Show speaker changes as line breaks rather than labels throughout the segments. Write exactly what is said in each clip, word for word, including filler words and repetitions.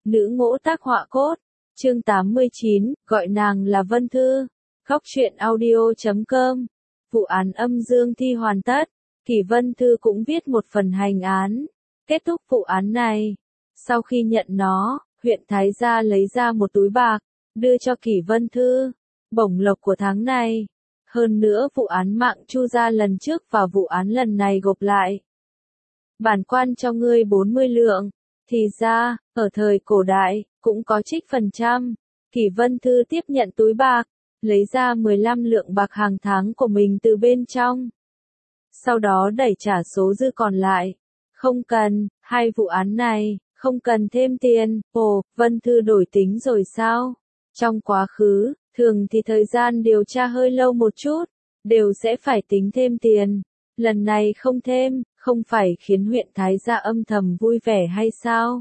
Nữ ngỗ tác họa cốt. Chương tám mươi chín, gọi nàng là Vân Thư. Góc truyện audio chấm com. Vụ án âm dương thi hoàn tất. Kỷ Vân Thư cũng viết một phần hành án. Kết thúc vụ án này. Sau khi nhận nó, huyện Thái Gia lấy ra một túi bạc, đưa cho Kỷ Vân Thư. Bổng lộc của tháng này. Hơn nữa vụ án mạng Chu gia lần trước và vụ án lần này gộp lại. Bản quan cho ngươi bốn mươi lượng. Thì ra, ở thời cổ đại, cũng có trích phần trăm. Kỷ Vân Thư tiếp nhận túi bạc, lấy ra mười lăm lượng bạc hàng tháng của mình từ bên trong. Sau đó đẩy trả số dư còn lại. Không cần, hai vụ án này, không cần thêm tiền. Ồ, Vân Thư đổi tính rồi sao? Trong quá khứ, thường thì thời gian điều tra hơi lâu một chút, đều sẽ phải tính thêm tiền. Lần này không thêm, không phải khiến huyện Thái Gia âm thầm vui vẻ hay sao?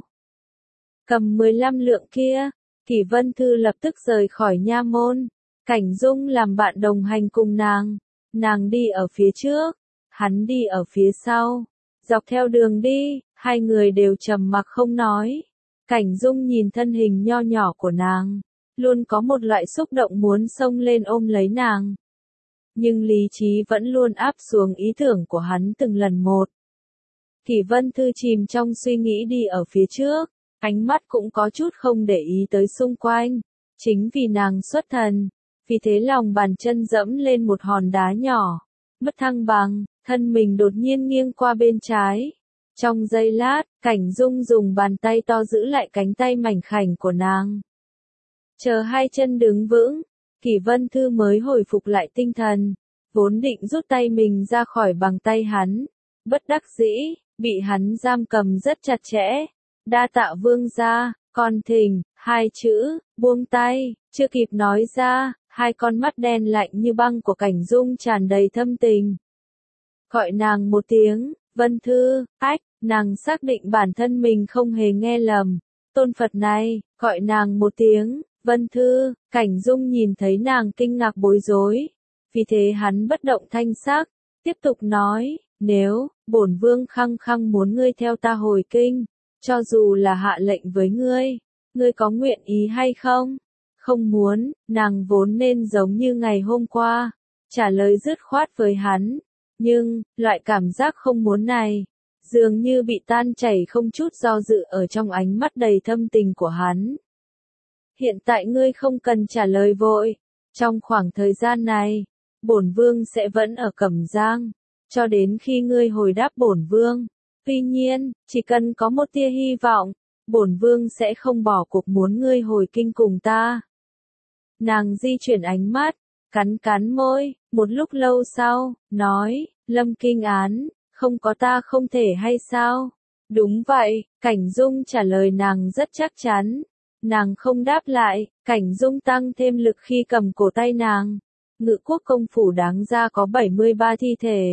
Cầm mười lăm lượng kia, Kỷ Vân Thư lập tức rời khỏi nha môn. Cảnh Dung làm bạn đồng hành cùng nàng. Nàng đi ở phía trước, hắn đi ở phía sau. Dọc theo đường đi, hai người đều trầm mặc không nói. Cảnh Dung nhìn thân hình nho nhỏ của nàng, luôn có một loại xúc động muốn xông lên ôm lấy nàng. Nhưng lý trí vẫn luôn áp xuống ý tưởng của hắn từng lần một. Kỷ Vân Thư chìm trong suy nghĩ đi ở phía trước, ánh mắt cũng có chút không để ý tới xung quanh. Chính vì nàng xuất thần, vì thế lòng bàn chân dẫm lên một hòn đá nhỏ, mất thăng bằng, thân mình đột nhiên nghiêng qua bên trái. Trong giây lát, Cảnh Dung dùng bàn tay to giữ lại cánh tay mảnh khảnh của nàng. Chờ hai chân đứng vững, Kỷ Vân Thư mới hồi phục lại tinh thần, vốn định rút tay mình ra khỏi bằng tay hắn. Bất đắc dĩ, bị hắn giam cầm rất chặt chẽ. Đa tạ vương gia, con thỉnh, hai chữ, buông tay, chưa kịp nói ra, hai con mắt đen lạnh như băng của Cảnh Dung tràn đầy thâm tình. Gọi nàng một tiếng, Vân Thư, ách, nàng xác định bản thân mình không hề nghe lầm. Tôn Phật này, gọi nàng một tiếng, Vân Thư, Cảnh Dung nhìn thấy nàng kinh ngạc bối rối. Vì thế hắn bất động thanh sắc, tiếp tục nói, nếu, bổn vương khăng khăng muốn ngươi theo ta hồi kinh, cho dù là hạ lệnh với ngươi, ngươi có nguyện ý hay không? Không muốn, nàng vốn nên giống như ngày hôm qua, trả lời dứt khoát với hắn. Nhưng, loại cảm giác không muốn này, dường như bị tan chảy không chút do dự ở trong ánh mắt đầy thâm tình của hắn. Hiện tại ngươi không cần trả lời vội. Trong khoảng thời gian này, bổn vương sẽ vẫn ở Cẩm Giang, cho đến khi ngươi hồi đáp bổn vương. Tuy nhiên, chỉ cần có một tia hy vọng, bổn vương sẽ không bỏ cuộc muốn ngươi hồi kinh cùng ta. Nàng di chuyển ánh mắt, cắn cắn môi, một lúc lâu sau, nói, Lâm Kinh án, không có ta không thể hay sao? Đúng vậy, Cảnh Dung trả lời nàng rất chắc chắn. Nàng không đáp lại, Cảnh Dung tăng thêm lực khi cầm cổ tay nàng. Ngự quốc công phủ đáng ra có bảy mươi ba thi thể.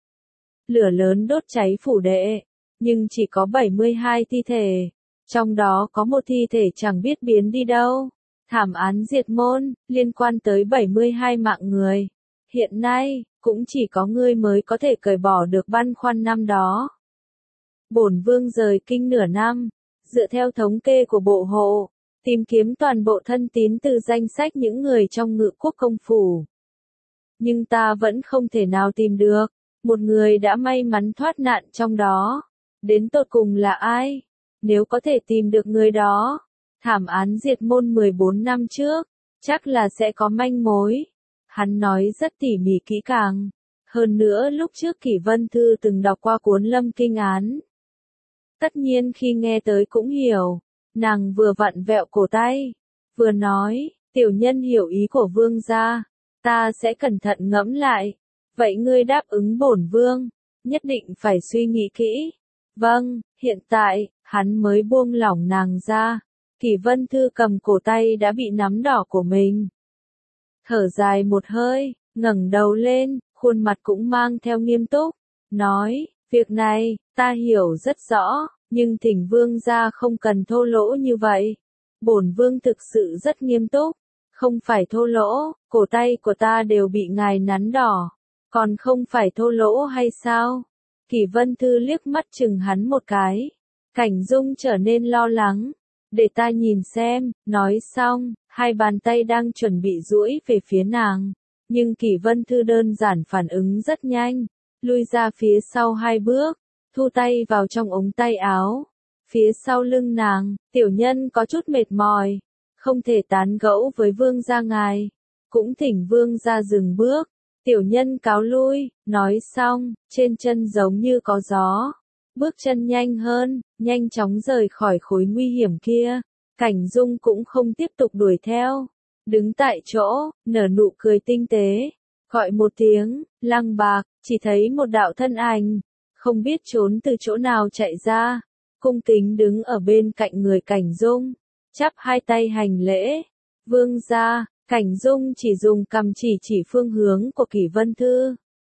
Lửa lớn đốt cháy phủ đệ, nhưng chỉ có bảy mươi hai thi thể. Trong đó có một thi thể chẳng biết biến đi đâu. Thảm án diệt môn, liên quan tới bảy mươi hai mạng người. Hiện nay, cũng chỉ có ngươi mới có thể cởi bỏ được băn khoăn năm đó. Bổn vương rời kinh nửa năm, dựa theo thống kê của bộ hộ, tìm kiếm toàn bộ thân tín từ danh sách những người trong ngự quốc công phủ. Nhưng ta vẫn không thể nào tìm được một người đã may mắn thoát nạn trong đó. Đến tột cùng là ai? Nếu có thể tìm được người đó, thảm án diệt môn mười bốn năm trước, chắc là sẽ có manh mối. Hắn nói rất tỉ mỉ kỹ càng. Hơn nữa lúc trước Kỷ Vân Thư từng đọc qua cuốn Lâm Kinh án. Tất nhiên khi nghe tới cũng hiểu. Nàng vừa vặn vẹo cổ tay, vừa nói, tiểu nhân hiểu ý của vương gia, ta sẽ cẩn thận ngẫm lại. Vậy ngươi đáp ứng bổn vương, nhất định phải suy nghĩ kỹ. Vâng, hiện tại, hắn mới buông lỏng nàng ra. Kỷ Vân Thư cầm cổ tay đã bị nắm đỏ của mình. Thở dài một hơi, ngẩng đầu lên, khuôn mặt cũng mang theo nghiêm túc. Nói, việc này, ta hiểu rất rõ, nhưng thỉnh vương gia không cần thô lỗ như vậy. Bổn vương thực sự rất nghiêm túc. Không phải thô lỗ, cổ tay của ta đều bị ngài nắn đỏ. Còn không phải thô lỗ hay sao? Kỷ Vân Thư liếc mắt chừng hắn một cái. Cảnh Dung trở nên lo lắng. để ta nhìn xem, nói xong, hai bàn tay đang chuẩn bị duỗi về phía nàng. Nhưng Kỷ Vân Thư đơn giản phản ứng rất nhanh, lui ra phía sau hai bước, thu tay vào trong ống tay áo. Phía sau lưng nàng, tiểu nhân có chút mệt mỏi, không thể tán gẫu với vương gia ngài, cũng thỉnh vương gia dừng bước. Tiểu nhân cáo lui, nói xong, trên chân giống như có gió, bước chân nhanh hơn, nhanh chóng rời khỏi khối nguy hiểm kia. Cảnh Dung cũng không tiếp tục đuổi theo, đứng tại chỗ, nở nụ cười tinh tế, gọi một tiếng, Lăng Bạc, chỉ thấy một đạo thân ảnh, không biết trốn từ chỗ nào chạy ra, cung kính đứng ở bên cạnh người Cảnh Dung, chắp hai tay hành lễ. Vương gia. Cảnh Dung chỉ dùng cầm chỉ chỉ phương hướng của Kỷ Vân Thư.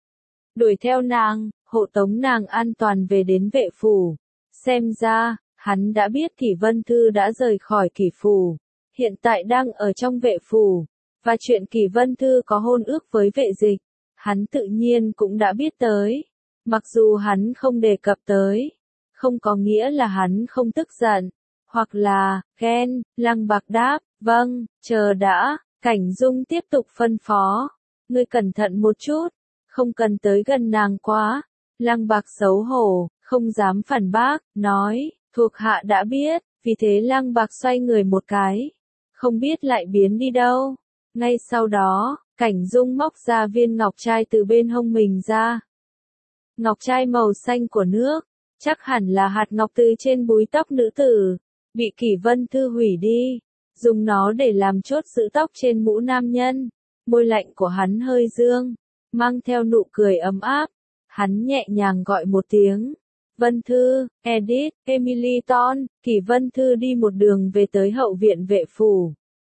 Đuổi theo nàng, hộ tống nàng an toàn về đến vệ phủ. Xem ra, hắn đã biết Kỷ Vân Thư đã rời khỏi Kỷ phủ, hiện tại đang ở trong vệ phủ, và chuyện Kỷ Vân Thư có hôn ước với vệ dịch, hắn tự nhiên cũng đã biết tới. Mặc dù hắn không đề cập tới, không có nghĩa là hắn không tức giận, hoặc là, ghen. Lăng Bạc đáp, vâng, chờ đã. Cảnh Dung tiếp tục phân phó, ngươi cẩn thận một chút, không cần tới gần nàng quá. Lăng Bạc xấu hổ, không dám phản bác, nói, thuộc hạ đã biết, vì thế Lăng Bạc xoay người một cái, không biết lại biến đi đâu. Ngay sau đó, Cảnh Dung móc ra viên ngọc trai từ bên hông mình ra. Ngọc trai màu xanh của nước, chắc hẳn là hạt ngọc từ trên búi tóc nữ tử, bị Kỷ Vân Thư hủy đi. Dùng nó để làm chốt giữ tóc trên mũ nam nhân. Môi lạnh của hắn hơi dương, mang theo nụ cười ấm áp. Hắn nhẹ nhàng gọi một tiếng. Vân Thư, Edith, Emily Ton. Kỷ Vân Thư đi một đường về tới hậu viện vệ phủ.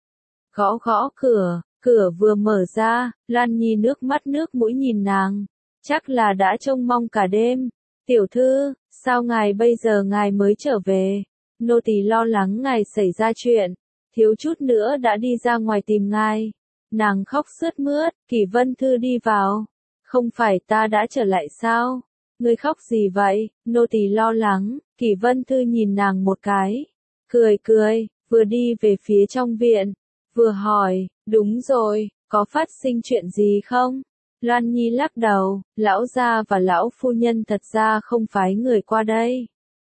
Gõ gõ cửa, cửa vừa mở ra, Lan Nhi nước mắt nước mũi nhìn nàng. Chắc là đã trông mong cả đêm. Tiểu thư, sao ngài bây giờ ngài mới trở về? Nô tỳ lo lắng ngài xảy ra chuyện, thiếu chút nữa đã đi ra ngoài tìm ngài. Nàng khóc sướt mướt. Kỷ Vân Thư đi vào. Không phải ta đã trở lại sao? Ngươi khóc gì vậy? Nô tỳ lo lắng. Kỷ Vân Thư nhìn nàng một cái, cười cười, vừa đi về phía trong viện, vừa hỏi, đúng rồi, có phát sinh chuyện gì không? Loan Nhi lắc đầu, lão gia và lão phu nhân thật ra không phái người qua đây.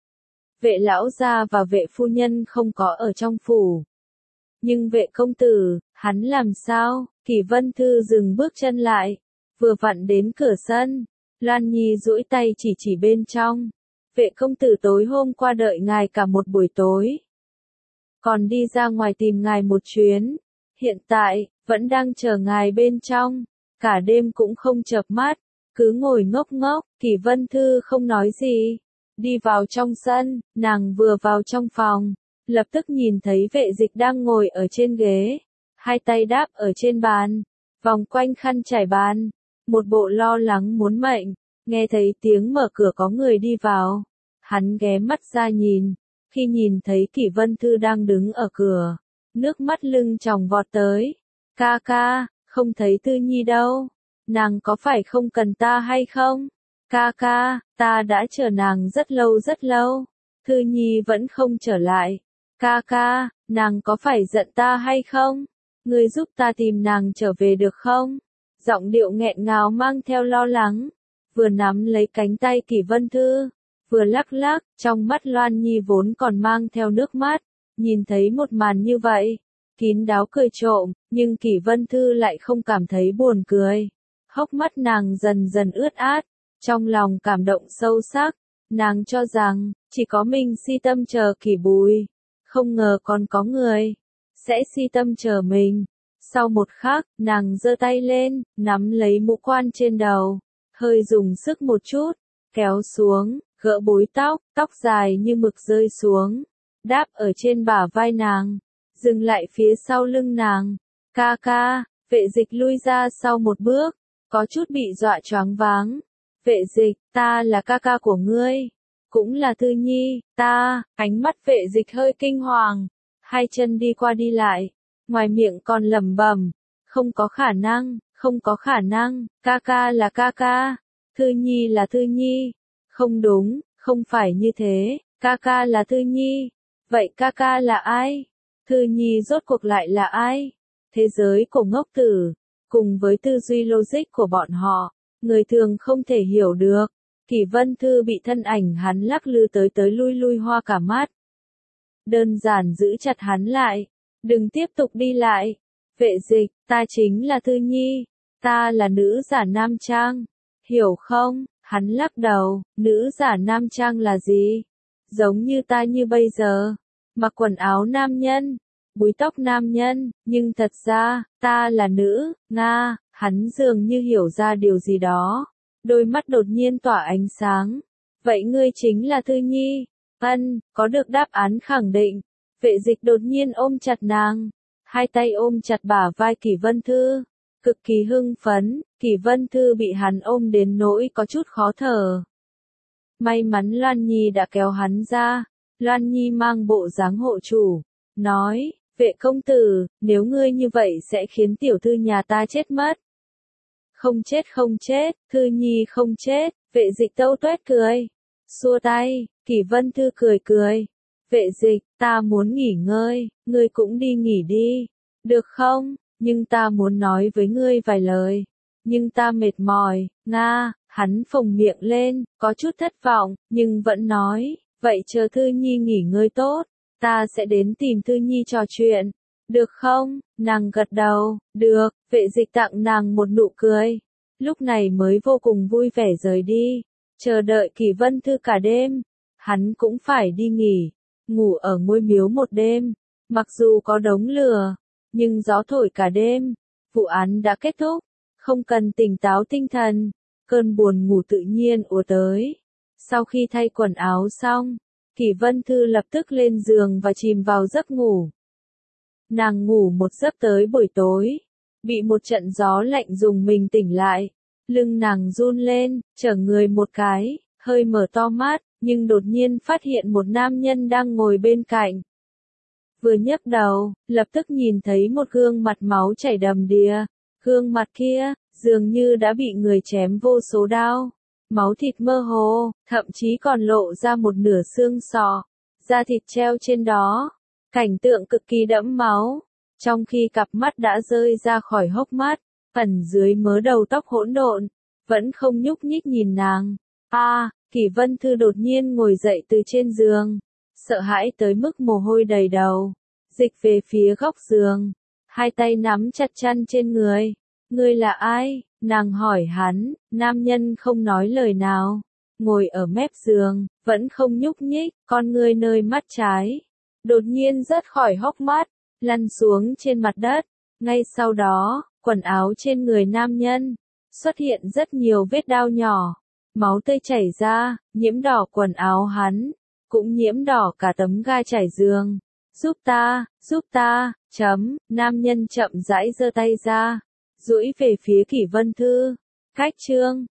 Vệ lão gia và vệ phu nhân không có ở trong phủ. Nhưng vệ công tử, hắn làm sao? Kỷ Vân Thư dừng bước chân lại, vừa vặn đến cửa sân. Loan Nhi duỗi tay chỉ chỉ bên trong. Vệ công tử tối hôm qua đợi ngài cả một buổi tối, còn đi ra ngoài tìm ngài một chuyến. Hiện tại, vẫn đang chờ ngài bên trong. Cả đêm cũng không chợp mắt, cứ ngồi ngốc ngốc. Kỷ Vân Thư không nói gì, đi vào trong sân. Nàng vừa vào trong phòng, lập tức nhìn thấy vệ dịch đang ngồi ở trên ghế, hai tay đáp ở trên bàn, vòng quanh khăn trải bàn, một bộ lo lắng muốn mệnh. Nghe thấy tiếng mở cửa có người đi vào, hắn ghé mắt ra nhìn, khi nhìn thấy Kỷ Vân Thư đang đứng ở cửa, nước mắt lưng tròng vọt tới. Ca ca, không thấy Thư Nhi đâu, nàng có phải không cần ta hay không? Ca ca, ta đã chờ nàng rất lâu rất lâu, Thư Nhi vẫn không trở lại. Ca ca, nàng có phải giận ta hay không? Ngươi giúp ta tìm nàng trở về được không? Giọng điệu nghẹn ngào mang theo lo lắng, vừa nắm lấy cánh tay Kỷ Vân Thư, vừa lắc lắc. Trong mắt Loan Nhi vốn còn mang theo nước mắt, nhìn thấy một màn như vậy, kín đáo cười trộm, nhưng Kỷ Vân Thư lại không cảm thấy buồn cười. Hốc mắt nàng dần dần ướt át, trong lòng cảm động sâu sắc. Nàng cho rằng, chỉ có mình si tâm chờ Kỷ Bùi, không ngờ còn có người sẽ si tâm chờ mình. Sau một khắc, nàng giơ tay lên, nắm lấy mũ quan trên đầu, hơi dùng sức một chút, kéo xuống, gỡ búi tóc, tóc dài như mực rơi xuống, đáp ở trên bả vai nàng, dừng lại phía sau lưng nàng. Ca ca, vệ dịch lui ra sau một bước, có chút bị dọa choáng váng. Vệ dịch, ta là ca ca của ngươi, cũng là Thư Nhi, ta. Ánh mắt vệ dịch hơi kinh hoàng, hai chân đi qua đi lại, ngoài miệng còn lẩm bẩm, không có khả năng, không có khả năng, ca ca là ca ca, Thư Nhi là Thư Nhi, không đúng, không phải như thế, ca ca là Thư Nhi. Vậy ca ca là ai? Thư Nhi rốt cuộc lại là ai? Thế giới của ngốc tử, cùng với tư duy logic của bọn họ, người thường không thể hiểu được. Kỷ Vân Thư bị thân ảnh hắn lắc lư tới tới lui lui hoa cả mắt. Đơn giản giữ chặt hắn lại. Đừng tiếp tục đi lại. Vệ dịch, ta chính là Thư Nhi. Ta là nữ giả nam trang. Hiểu không? Hắn lắc đầu, nữ giả nam trang là gì? Giống như ta như bây giờ. Mặc quần áo nam nhân, búi tóc nam nhân, nhưng thật ra, ta là nữ, Nga, hắn dường như hiểu ra điều gì đó. Đôi mắt đột nhiên tỏa ánh sáng. Vậy ngươi chính là Thư Nhi? Ân, có được đáp án khẳng định. Vệ dịch đột nhiên ôm chặt nàng. Hai tay ôm chặt bả vai Kỷ Vân Thư. Cực kỳ hưng phấn, Kỷ Vân Thư bị hắn ôm đến nỗi có chút khó thở. May mắn Loan Nhi đã kéo hắn ra. Loan Nhi mang bộ dáng hộ chủ. Nói, vệ công tử, nếu ngươi như vậy sẽ khiến tiểu thư nhà ta chết mất. Không chết không chết, Thư Nhi không chết, vệ dịch tâu tuét cười. Xua tay, Kỷ Vân Thư cười cười. Vệ dịch, ta muốn nghỉ ngơi, ngươi cũng đi nghỉ đi. Được không? Nhưng ta muốn nói với ngươi vài lời. Nhưng ta mệt mỏi, Nga, hắn phồng miệng lên, có chút thất vọng, nhưng vẫn nói, vậy chờ Thư Nhi nghỉ ngơi tốt, ta sẽ đến tìm Thư Nhi trò chuyện. Được không? Nàng gật đầu, được, vệ dịch tặng nàng một nụ cười. Lúc này mới vô cùng vui vẻ rời đi, chờ đợi Kỷ Vân Thư cả đêm. Hắn cũng phải đi nghỉ, ngủ ở ngôi miếu một đêm. Mặc dù có đống lửa, nhưng gió thổi cả đêm. Vụ án đã kết thúc, không cần tỉnh táo tinh thần. Cơn buồn ngủ tự nhiên ùa tới. Sau khi thay quần áo xong, Kỷ Vân Thư lập tức lên giường và chìm vào giấc ngủ. Nàng ngủ một giấc tới buổi tối, bị một trận gió lạnh rùng mình tỉnh lại. Lưng nàng run lên, trở người một cái, hơi mở to mắt, nhưng đột nhiên phát hiện một nam nhân đang ngồi bên cạnh. Vừa nhấc đầu, lập tức nhìn thấy một gương mặt máu chảy đầm đìa. Gương mặt kia, dường như đã bị người chém vô số đao. Máu thịt mơ hồ, thậm chí còn lộ ra một nửa xương sọ. Da thịt treo trên đó. Cảnh tượng cực kỳ đẫm máu. Trong khi cặp mắt đã rơi ra khỏi hốc mắt, ẩn dưới mớ đầu tóc hỗn độn, vẫn không nhúc nhích nhìn nàng. A, à, Kỷ Vân Thư đột nhiên ngồi dậy từ trên giường, sợ hãi tới mức mồ hôi đầy đầu, dịch về phía góc giường, hai tay nắm chặt chăn trên người. Ngươi là ai? Nàng hỏi hắn. Nam nhân không nói lời nào, ngồi ở mép giường, vẫn không nhúc nhích, con ngươi nơi mắt trái đột nhiên rớt khỏi hốc mắt, lăn xuống trên mặt đất. Ngay sau đó, quần áo trên người nam nhân xuất hiện rất nhiều vết đao nhỏ, máu tươi chảy ra, nhiễm đỏ quần áo hắn, cũng nhiễm đỏ cả tấm ga trải giường. Giúp ta, giúp ta, chấm, nam nhân chậm rãi giơ tay ra, duỗi về phía Kỷ Vân Thư. Cách chương